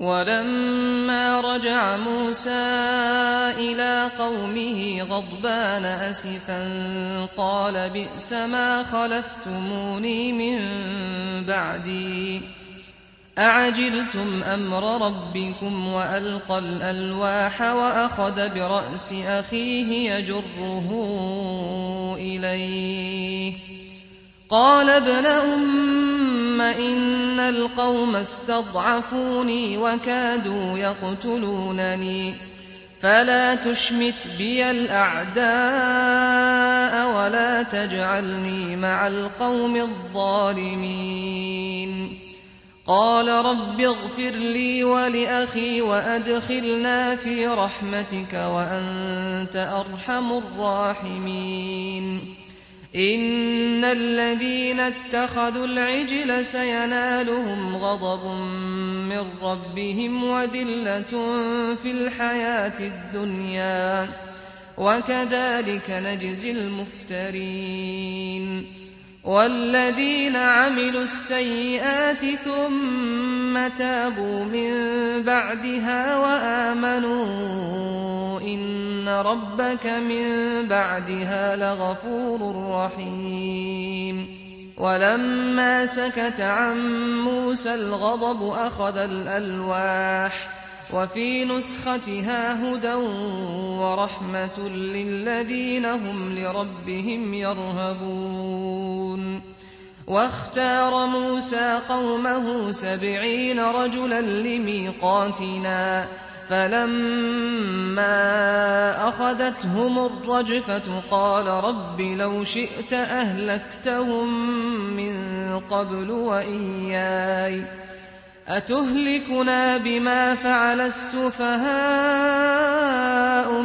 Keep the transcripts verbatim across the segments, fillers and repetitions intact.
ولما رجع موسى إلى قومه غضبان أسفا قال بئس ما خلفتموني من بعدي أعجلتم أمر ربكم وألقى الألواح وأخذ برأس أخيه يجره إليه قال ابن أم إن القوم استضعفوني وكادوا يقتلونني فلا تشمت بي الأعداء ولا تجعلني مع القوم الظالمين قال رب اغفر لي ولأخي وأدخلنا في رحمتك وأنت أرحم الراحمين إن الذين اتخذوا العجل سينالهم غضب من ربهم وذلة في الحياة الدنيا وكذلك نجزي المفترين والذين عملوا السيئات ثم تابوا من بعدها وآمنوا إن ربك من بعدها لغفور رحيم ولما سكت عن موسى الغضب أخذ الألواح وفي نسختها هدى ورحمة للذين هم لربهم يرهبون واختار موسى قومه سبعين رجلا لميقاتنا فلما أخذتهم الرجفة قال رب لو شئت أهلكتهم من قبل وإياي أتهلكنا بما فعل السفهاء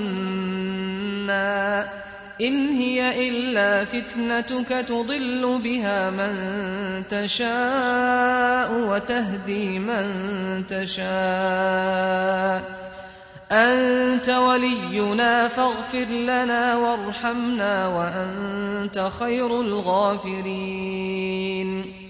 منا إن هي إلا فتنتك تضل بها من تشاء وتهدي من تشاء أنت ولينا فاغفر لنا وارحمنا وأنت خير الغافرين